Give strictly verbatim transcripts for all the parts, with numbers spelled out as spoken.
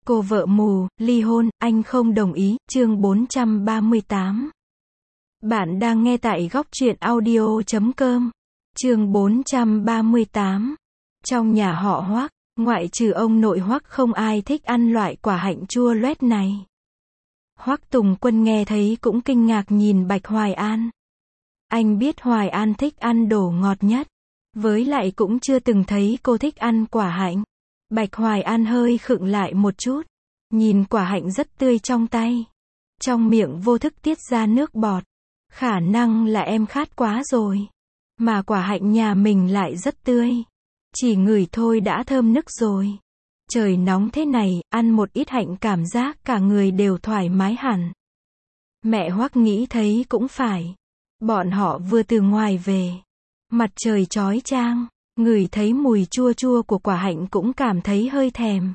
Cô vợ mù, ly hôn, anh không đồng ý, chương bốn trăm ba mươi tám. Bạn đang nghe tại góc truyện audio chấm com. Chương bốn trăm ba mươi tám. Trong nhà họ Hoắc, ngoại trừ ông nội Hoắc không ai thích ăn loại quả hạnh chua loét này. Hoắc Tùng Quân nghe thấy cũng kinh ngạc nhìn Bạch Hoài An. Anh biết Hoài An thích ăn đồ ngọt nhất, với lại cũng chưa từng thấy cô thích ăn quả hạnh. Bạch Hoài An hơi khựng lại một chút, nhìn quả hạnh rất tươi trong tay, trong miệng vô thức tiết ra nước bọt. Khả năng là em khát quá rồi, mà quả hạnh nhà mình lại rất tươi, chỉ ngửi thôi đã thơm nức rồi. Trời nóng thế này, ăn một ít hạnh cảm giác cả người đều thoải mái hẳn. Mẹ Hoắc nghĩ thấy cũng phải. Bọn họ vừa từ ngoài về, mặt trời chói chang, ngửi thấy mùi chua chua của quả hạnh cũng cảm thấy hơi thèm.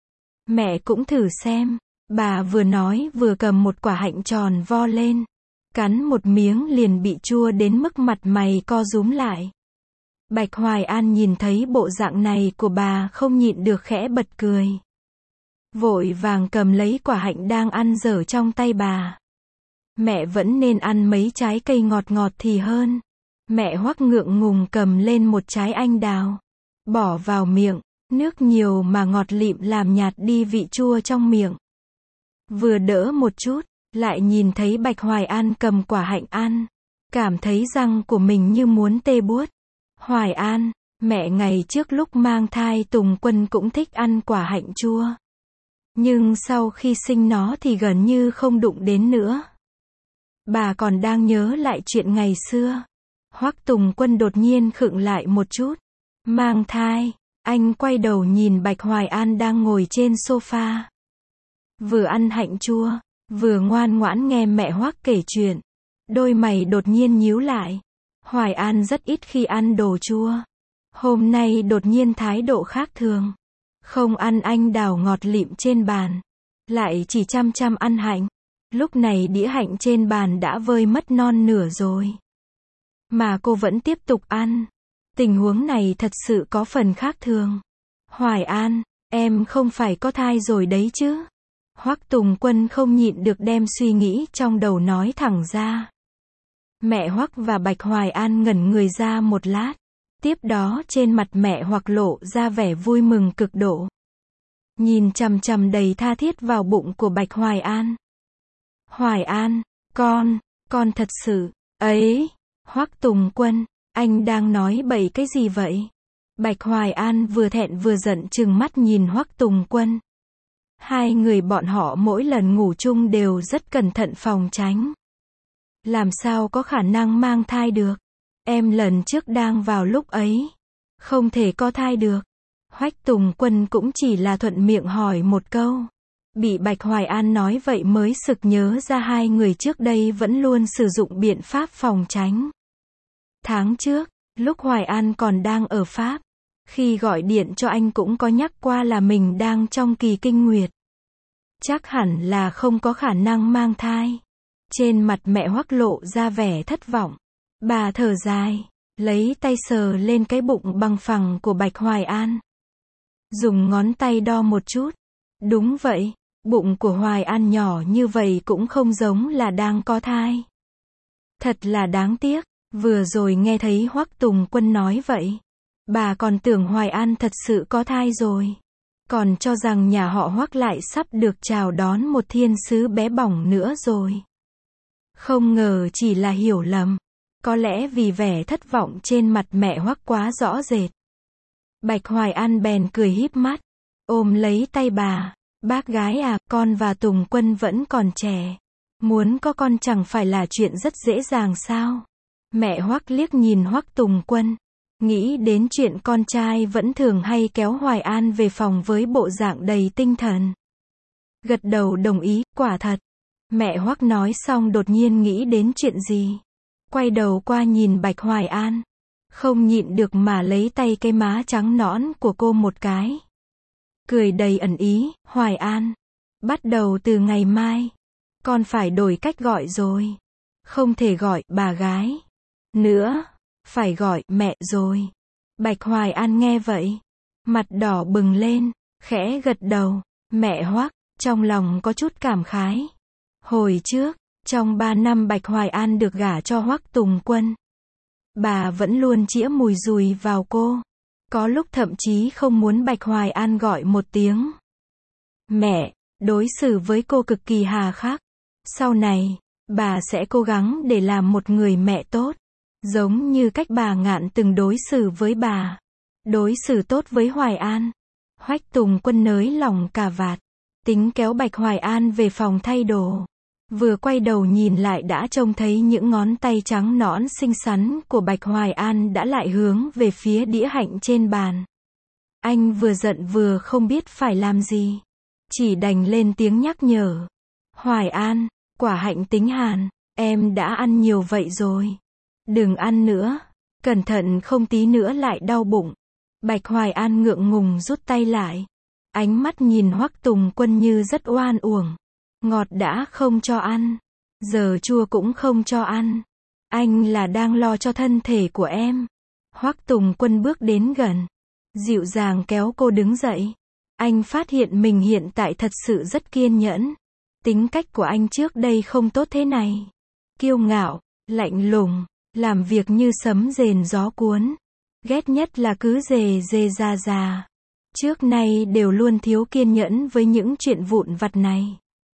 Mẹ cũng thử xem, bà vừa nói vừa cầm một quả hạnh tròn vo lên, cắn một miếng liền bị chua đến mức mặt mày co rúm lại. Bạch Hoài An nhìn thấy bộ dạng này của bà không nhịn được khẽ bật cười. Vội vàng cầm lấy quả hạnh đang ăn dở trong tay bà. Mẹ vẫn nên ăn mấy trái cây ngọt ngọt thì hơn. Mẹ Hoắc ngượng ngùng cầm lên một trái anh đào, bỏ vào miệng, nước nhiều mà ngọt lịm làm nhạt đi vị chua trong miệng. Vừa đỡ một chút, lại nhìn thấy Bạch Hoài An cầm quả hạnh ăn, cảm thấy răng của mình như muốn tê buốt. Hoài An, mẹ ngày trước lúc mang thai Tùng Quân cũng thích ăn quả hạnh chua, nhưng sau khi sinh nó thì gần như không đụng đến nữa. Bà còn đang nhớ lại chuyện ngày xưa. Hoắc Tùng Quân đột nhiên khựng lại một chút. Mang thai, anh quay đầu nhìn Bạch Hoài An đang ngồi trên sofa, vừa ăn hạnh chua, vừa ngoan ngoãn nghe mẹ Hoắc kể chuyện. Đôi mày đột nhiên nhíu lại. Hoài An rất ít khi ăn đồ chua, hôm nay đột nhiên thái độ khác thường, không ăn anh đào ngọt lịm trên bàn, lại chỉ chăm chăm ăn hạnh. Lúc này đĩa hạnh trên bàn đã vơi mất non nửa rồi, mà cô vẫn tiếp tục ăn. Tình huống này thật sự có phần khác thường. Hoài An, em không phải có thai rồi đấy chứ? Hoắc Tùng Quân không nhịn được đem suy nghĩ trong đầu nói thẳng ra. Mẹ Hoắc và Bạch Hoài An ngẩn người ra một lát, tiếp đó trên mặt mẹ Hoắc lộ ra vẻ vui mừng cực độ, nhìn chằm chằm đầy tha thiết vào bụng của Bạch Hoài An. Hoài An, con, con thật sự, ấy, Hoắc Tùng Quân, anh đang nói bậy cái gì vậy? Bạch Hoài An vừa thẹn vừa giận trừng mắt nhìn Hoắc Tùng Quân. Hai người bọn họ mỗi lần ngủ chung đều rất cẩn thận phòng tránh. Làm sao có khả năng mang thai được? Em lần trước đang vào lúc ấy, không thể có thai được. Hoắc Tùng Quân cũng chỉ là thuận miệng hỏi một câu. Bị Bạch Hoài An nói vậy mới sực nhớ ra hai người trước đây vẫn luôn sử dụng biện pháp phòng tránh. Tháng trước, lúc Hoài An còn đang ở Pháp, khi gọi điện cho anh cũng có nhắc qua là mình đang trong kỳ kinh nguyệt, chắc hẳn là không có khả năng mang thai. Trên mặt mẹ Hoắc lộ ra vẻ thất vọng. Bà thở dài, lấy tay sờ lên cái bụng bằng phẳng của Bạch Hoài An, dùng ngón tay đo một chút. Đúng vậy, bụng của Hoài An nhỏ như vậy cũng không giống là đang có thai. Thật là đáng tiếc. Vừa rồi nghe thấy Hoắc Tùng Quân nói vậy, bà còn tưởng Hoài An thật sự có thai rồi, còn cho rằng nhà họ Hoắc lại sắp được chào đón một thiên sứ bé bỏng nữa rồi. Không ngờ chỉ là hiểu lầm. Có lẽ vì vẻ thất vọng trên mặt mẹ Hoắc quá rõ rệt, Bạch Hoài An bèn cười híp mắt, ôm lấy tay bà. Bác gái à, con và Tùng Quân vẫn còn trẻ, muốn có con chẳng phải là chuyện rất dễ dàng sao? Mẹ Hoắc liếc nhìn Hoắc Tùng Quân, nghĩ đến chuyện con trai vẫn thường hay kéo Hoài An về phòng với bộ dạng đầy tinh thần. Gật đầu đồng ý, quả thật. Mẹ Hoắc nói xong đột nhiên nghĩ đến chuyện gì, quay đầu qua nhìn Bạch Hoài An, không nhịn được mà lấy tay cái má trắng nõn của cô một cái, cười đầy ẩn ý. Hoài An, bắt đầu từ ngày mai, con phải đổi cách gọi rồi, không thể gọi bà gái nữa, phải gọi mẹ rồi. Bạch Hoài An nghe vậy, mặt đỏ bừng lên, khẽ gật đầu. Mẹ Hoắc, trong lòng có chút cảm khái. Hồi trước, trong ba năm Bạch Hoài An được gả cho Hoắc Tùng Quân, bà vẫn luôn chĩa mùi dùi vào cô. Có lúc thậm chí không muốn Bạch Hoài An gọi một tiếng mẹ, đối xử với cô cực kỳ hà khắc. Sau này, bà sẽ cố gắng để làm một người mẹ tốt, giống như cách bà Ngạn từng đối xử với bà. Đối xử tốt với Hoài An. Hoắc Tùng Quân nới lỏng cà vạt, tính kéo Bạch Hoài An về phòng thay đồ. Vừa quay đầu nhìn lại đã trông thấy những ngón tay trắng nõn xinh xắn của Bạch Hoài An đã lại hướng về phía đĩa hạnh trên bàn. Anh vừa giận vừa không biết phải làm gì, chỉ đành lên tiếng nhắc nhở. Hoài An, quả hạnh tính hàn, em đã ăn nhiều vậy rồi. Đừng ăn nữa, cẩn thận không tí nữa lại đau bụng. Bạch Hoài An ngượng ngùng rút tay lại. Ánh mắt nhìn Hoắc Tùng Quân như rất oan uổng. Ngọt đã không cho ăn, giờ chua cũng không cho ăn. Anh là đang lo cho thân thể của em. Hoắc Tùng Quân bước đến gần, dịu dàng kéo cô đứng dậy. Anh phát hiện mình hiện tại thật sự rất kiên nhẫn. Tính cách của anh trước đây không tốt thế này. Kiêu ngạo, lạnh lùng, làm việc như sấm rền gió cuốn. Ghét nhất là cứ dề dề ra ra. Trước nay đều luôn thiếu kiên nhẫn với những chuyện vụn vặt này.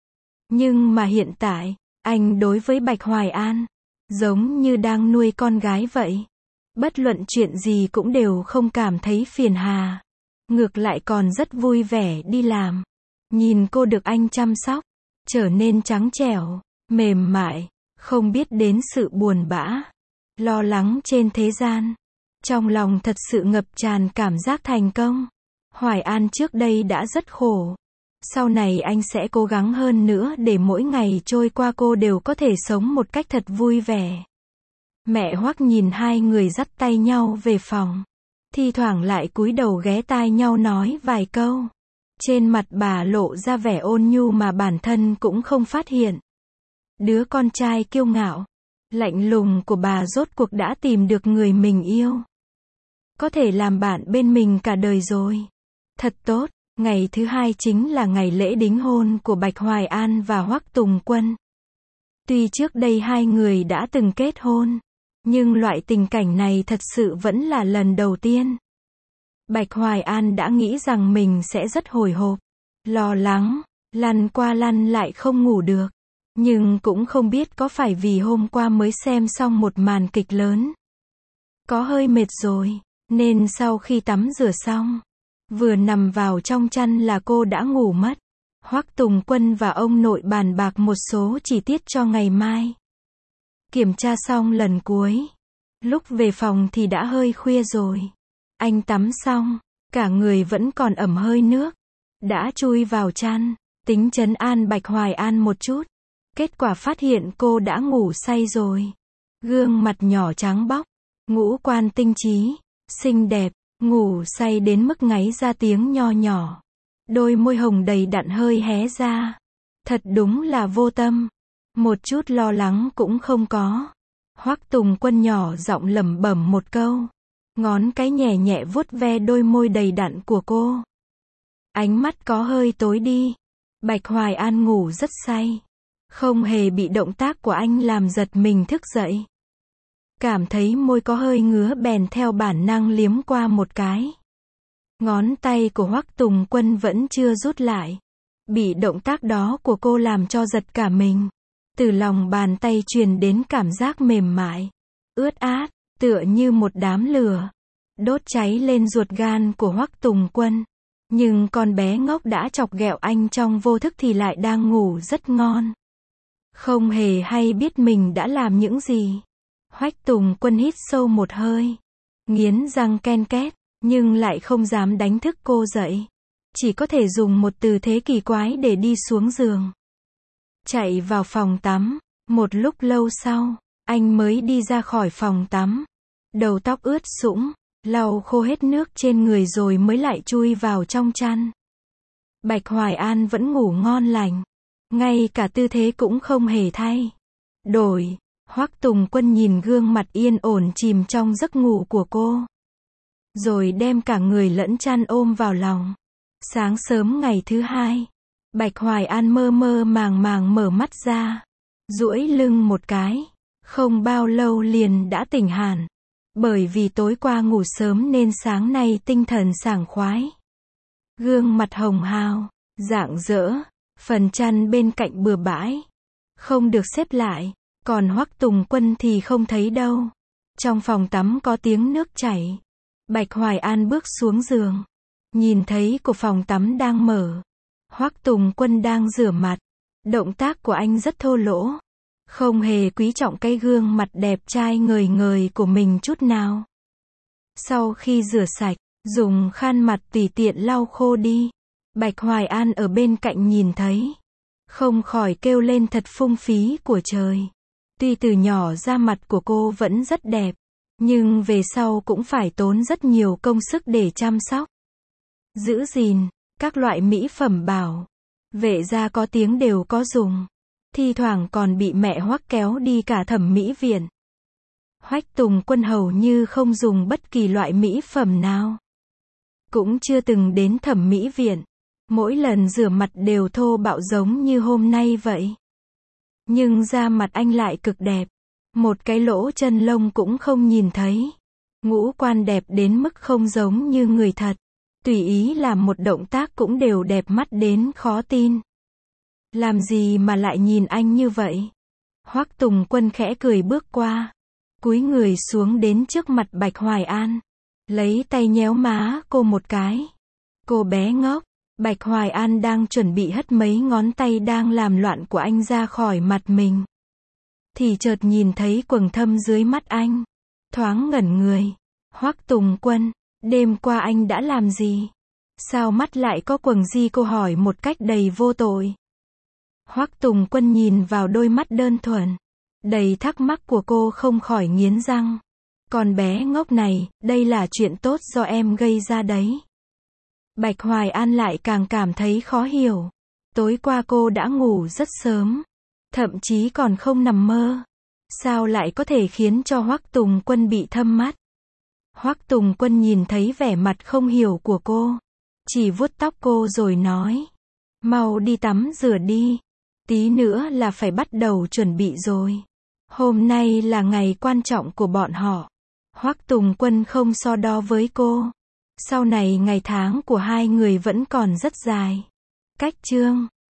Nhưng mà hiện tại, anh đối với Bạch Hoài An, giống như đang nuôi con gái vậy. Bất luận chuyện gì cũng đều không cảm thấy phiền hà. Ngược lại còn rất vui vẻ đi làm. Nhìn cô được anh chăm sóc, trở nên trắng trẻo, mềm mại, không biết đến sự buồn bã, lo lắng trên thế gian. Trong lòng thật sự ngập tràn cảm giác thành công. Hoài An trước đây đã rất khổ. Sau này anh sẽ cố gắng hơn nữa để mỗi ngày trôi qua cô đều có thể sống một cách thật vui vẻ. Mẹ Hoắc nhìn hai người dắt tay nhau về phòng. Thi thoảng lại cúi đầu ghé tai nhau nói vài câu. Trên mặt bà lộ ra vẻ ôn nhu mà bản thân cũng không phát hiện. Đứa con trai kiêu ngạo, lạnh lùng của bà rốt cuộc đã tìm được người mình yêu. Có thể làm bạn bên mình cả đời rồi. Thật tốt. Ngày thứ hai chính là ngày lễ đính hôn của Bạch Hoài An và Hoắc Tùng Quân. Tuy trước đây hai người đã từng kết hôn, nhưng loại tình cảnh này thật sự vẫn là lần đầu tiên. Bạch Hoài An đã nghĩ rằng mình sẽ rất hồi hộp, lo lắng, lăn qua lăn lại không ngủ được. Nhưng cũng không biết có phải vì hôm qua mới xem xong một màn kịch lớn. Có hơi mệt rồi, nên sau khi tắm rửa xong, vừa nằm vào trong chăn là cô đã ngủ mất. Hoắc Tùng Quân và ông nội bàn bạc một số chi tiết cho ngày mai. Kiểm tra xong lần cuối. Lúc về phòng thì đã hơi khuya rồi. Anh tắm xong, cả người vẫn còn ẩm hơi nước. Đã chui vào chăn, tính trấn an Bạch Hoài An một chút. Kết quả phát hiện cô đã ngủ say rồi. Gương mặt nhỏ trắng bóc, ngũ quan tinh trí, xinh đẹp. Ngủ say đến mức ngáy ra tiếng nho nhỏ. Đôi môi hồng đầy đặn hơi hé ra. Thật đúng là vô tâm. Một chút lo lắng cũng không có. Hoắc Tùng Quân nhỏ giọng lẩm bẩm một câu. Ngón cái nhẹ nhẹ vuốt ve đôi môi đầy đặn của cô. Ánh mắt có hơi tối đi. Bạch Hoài An ngủ rất say. Không hề bị động tác của anh làm giật mình thức dậy. Cảm thấy môi có hơi ngứa bèn theo bản năng liếm qua một cái. Ngón tay của Hoắc Tùng Quân vẫn chưa rút lại. Bị động tác đó của cô làm cho giật cả mình. Từ lòng bàn tay truyền đến cảm giác mềm mại, ướt át, tựa như một đám lửa. Đốt cháy lên ruột gan của Hoắc Tùng Quân. Nhưng con bé ngốc đã chọc ghẹo anh trong vô thức thì lại đang ngủ rất ngon. Không hề hay biết mình đã làm những gì. Hoắc Tùng Quân hít sâu một hơi, nghiến răng ken két, nhưng lại không dám đánh thức cô dậy. Chỉ có thể dùng một từ thế kỳ quái để đi xuống giường. Chạy vào phòng tắm. Một lúc lâu sau, anh mới đi ra khỏi phòng tắm. Đầu tóc ướt sũng, lau khô hết nước trên người rồi mới lại chui vào trong chăn. Bạch Hoài An vẫn ngủ ngon lành. Ngay cả tư thế cũng không hề thay đổi. Hoắc Tùng Quân nhìn gương mặt yên ổn chìm trong giấc ngủ của cô. Rồi đem cả người lẫn chăn ôm vào lòng. Sáng sớm ngày thứ hai, Bạch Hoài An mơ mơ màng màng mở mắt ra, duỗi lưng một cái, không bao lâu liền đã tỉnh hẳn. Bởi vì tối qua ngủ sớm nên sáng nay tinh thần sảng khoái. Gương mặt hồng hào, rạng rỡ, phần chăn bên cạnh bừa bãi, không được xếp lại, còn Hoắc Tùng Quân thì không thấy đâu. Trong phòng tắm có tiếng nước chảy. Bạch Hoài An bước xuống giường, nhìn thấy cửa phòng tắm đang mở. Hoắc Tùng Quân đang rửa mặt. Động tác của anh rất thô lỗ, không hề quý trọng cái gương mặt đẹp trai ngời ngời của mình chút nào. Sau khi rửa sạch, dùng khăn mặt tùy tiện lau khô đi. Bạch Hoài An ở bên cạnh nhìn thấy, không khỏi kêu lên thật phung phí của trời. Tuy từ nhỏ da mặt của cô vẫn rất đẹp, nhưng về sau cũng phải tốn rất nhiều công sức để chăm sóc, giữ gìn, các loại mỹ phẩm bảo vệ da có tiếng đều có dùng. Thi thoảng còn bị mẹ Hoắc kéo đi cả thẩm mỹ viện. Hoắc Tùng Quân hầu như không dùng bất kỳ loại mỹ phẩm nào, cũng chưa từng đến thẩm mỹ viện. Mỗi lần rửa mặt đều thô bạo giống như hôm nay vậy. Nhưng da mặt anh lại cực đẹp, một cái lỗ chân lông cũng không nhìn thấy. Ngũ quan đẹp đến mức không giống như người thật, tùy ý làm một động tác cũng đều đẹp mắt đến khó tin. Làm gì mà lại nhìn anh như vậy? Hoắc Tùng Quân khẽ cười bước qua, cúi người xuống đến trước mặt Bạch Hoài An, lấy tay nhéo má cô một cái. Cô bé ngốc. Bạch Hoài An đang chuẩn bị hất mấy ngón tay đang làm loạn của anh ra khỏi mặt mình, thì chợt nhìn thấy quầng thâm dưới mắt anh, thoáng ngẩn người. Hoắc Tùng Quân, đêm qua anh đã làm gì? Sao mắt lại có quầng gì? Cô hỏi một cách đầy vô tội. Hoắc Tùng Quân nhìn vào đôi mắt đơn thuần, đầy thắc mắc của cô không khỏi nghiến răng. Con bé ngốc này, đây là chuyện tốt do em gây ra đấy. Bạch Hoài An lại càng cảm thấy khó hiểu. Tối qua cô đã ngủ rất sớm, thậm chí còn không nằm mơ. Sao lại có thể khiến cho Hoắc Tùng Quân bị thâm mắt? Hoắc Tùng Quân nhìn thấy vẻ mặt không hiểu của cô, chỉ vuốt tóc cô rồi nói, mau đi tắm rửa đi, tí nữa là phải bắt đầu chuẩn bị rồi. Hôm nay là ngày quan trọng của bọn họ. Hoắc Tùng Quân không so đo với cô. Sau này ngày tháng của hai người vẫn còn rất dài. Cách chương